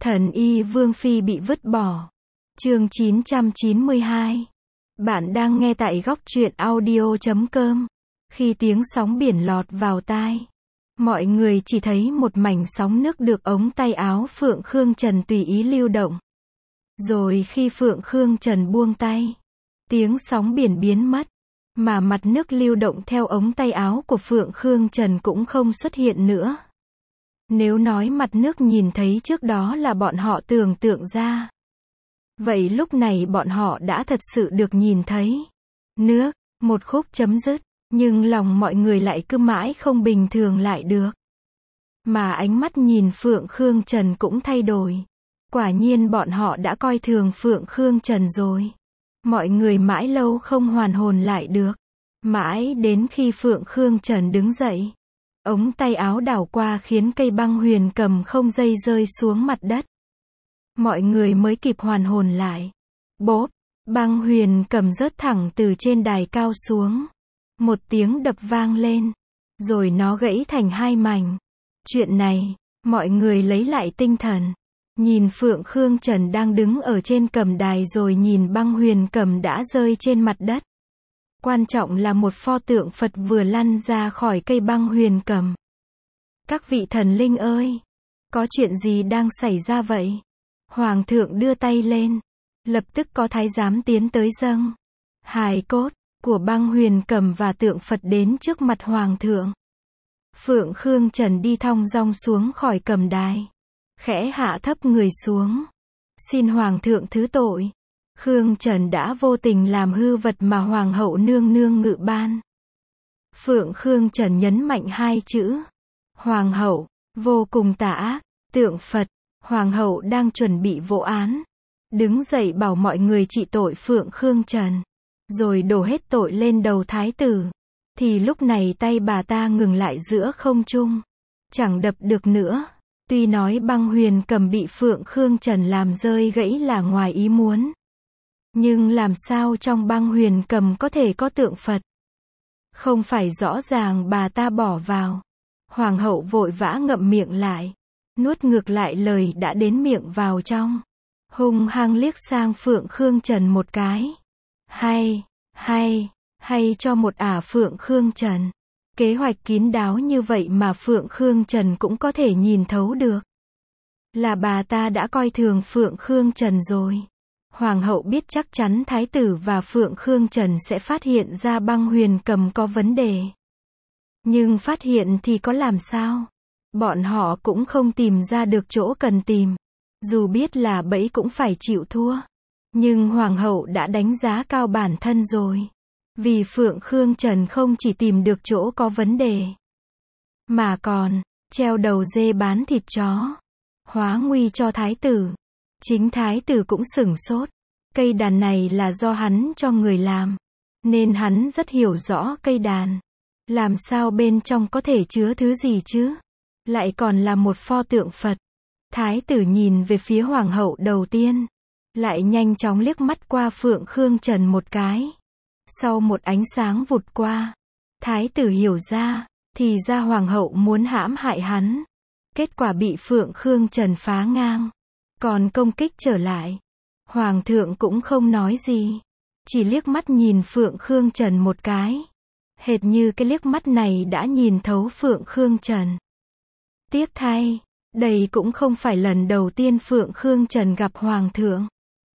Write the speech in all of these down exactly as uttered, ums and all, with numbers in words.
Thần y Vương Phi bị vứt bỏ. Chương chín trăm chín mươi hai. Bạn đang nghe tại góc truyện audio chấm com. Khi tiếng sóng biển lọt vào tai, mọi người chỉ thấy một mảnh sóng nước được ống tay áo Phượng Khương Trần tùy ý lưu động. Rồi khi Phượng Khương Trần buông tay, tiếng sóng biển biến mất, mà mặt nước lưu động theo ống tay áo của Phượng Khương Trần cũng không xuất hiện nữa. Nếu nói mặt nước nhìn thấy trước đó là bọn họ tưởng tượng ra, vậy lúc này bọn họ đã thật sự được nhìn thấy. Nước, một khúc chấm dứt, nhưng lòng mọi người lại cứ mãi không bình thường lại được. Mà ánh mắt nhìn Phượng Khương Trần cũng thay đổi. Quả nhiên bọn họ đã coi thường Phượng Khương Trần rồi. Mọi người mãi lâu không hoàn hồn lại được. Mãi đến khi Phượng Khương Trần đứng dậy, ống tay áo đảo qua khiến cây băng huyền cầm không dây rơi xuống mặt đất. Mọi người mới kịp hoàn hồn lại. Bốp, băng huyền cầm rớt thẳng từ trên đài cao xuống. Một tiếng đập vang lên, rồi nó gãy thành hai mảnh. Chuyện này, mọi người lấy lại tinh thần. Nhìn Phượng Khương Trần đang đứng ở trên cầm đài rồi nhìn băng huyền cầm đã rơi trên mặt đất. Quan trọng là một pho tượng Phật vừa lăn ra khỏi cây băng huyền cầm. Các vị thần linh ơi! Có chuyện gì đang xảy ra vậy? Hoàng thượng đưa tay lên. Lập tức có thái giám tiến tới dâng hài cốt của băng huyền cầm và tượng Phật đến trước mặt Hoàng thượng. Phượng Khương Trần đi thong dong xuống khỏi cầm đài. Khẽ hạ thấp người xuống. Xin Hoàng thượng thứ tội. Khương Trần đã vô tình làm hư vật mà Hoàng hậu nương nương ngự ban. Phượng Khương Trần nhấn mạnh hai chữ. Hoàng hậu, vô cùng tà ác. Tượng Phật, Hoàng hậu đang chuẩn bị vỗ án. Đứng dậy bảo mọi người trị tội Phượng Khương Trần. Rồi đổ hết tội lên đầu thái tử. Thì lúc này tay bà ta ngừng lại giữa không trung. Chẳng đập được nữa. Tuy nói băng huyền cầm bị Phượng Khương Trần làm rơi gãy là ngoài ý muốn. Nhưng làm sao trong băng huyền cầm có thể có tượng Phật? Không phải rõ ràng bà ta bỏ vào. Hoàng hậu vội vã ngậm miệng lại. Nuốt ngược lại lời đã đến miệng vào trong. Hung hăng liếc sang Phượng Khương Trần một cái. Hay, hay, hay cho một ả Phượng Khương Trần. Kế hoạch kín đáo như vậy mà Phượng Khương Trần cũng có thể nhìn thấu được. Là bà ta đã coi thường Phượng Khương Trần rồi. Hoàng hậu biết chắc chắn thái tử và Phượng Khương Trần sẽ phát hiện ra băng huyền cầm có vấn đề. Nhưng phát hiện thì có làm sao? Bọn họ cũng không tìm ra được chỗ cần tìm. Dù biết là bẫy cũng phải chịu thua. Nhưng Hoàng hậu đã đánh giá cao bản thân rồi. Vì Phượng Khương Trần không chỉ tìm được chỗ có vấn đề, mà còn treo đầu dê bán thịt chó. Hóa nguy cho thái tử. Chính thái tử cũng sửng sốt. Cây đàn này là do hắn cho người làm. Nên hắn rất hiểu rõ cây đàn. Làm sao bên trong có thể chứa thứ gì chứ? Lại còn là một pho tượng Phật. Thái tử nhìn về phía Hoàng hậu đầu tiên. Lại nhanh chóng liếc mắt qua Phượng Khương Trần một cái. Sau một ánh sáng vụt qua, thái tử hiểu ra, thì ra Hoàng hậu muốn hãm hại hắn. Kết quả bị Phượng Khương Trần phá ngang. Còn công kích trở lại. Hoàng thượng cũng không nói gì. Chỉ liếc mắt nhìn Phượng Khương Trần một cái. Hệt như cái liếc mắt này đã nhìn thấu Phượng Khương Trần. Tiếc thay, đây cũng không phải lần đầu tiên Phượng Khương Trần gặp Hoàng thượng.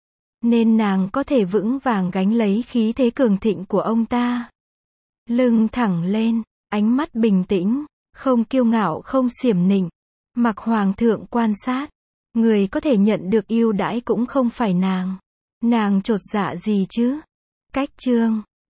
Nên nàng có thể vững vàng gánh lấy khí thế cường thịnh của ông ta. Lưng thẳng lên, ánh mắt bình tĩnh, không kiêu ngạo không xiểm nịnh. Mặc Hoàng thượng quan sát, người có thể nhận được ưu đãi cũng không phải nàng. Nàng chột dạ gì chứ? Cách chương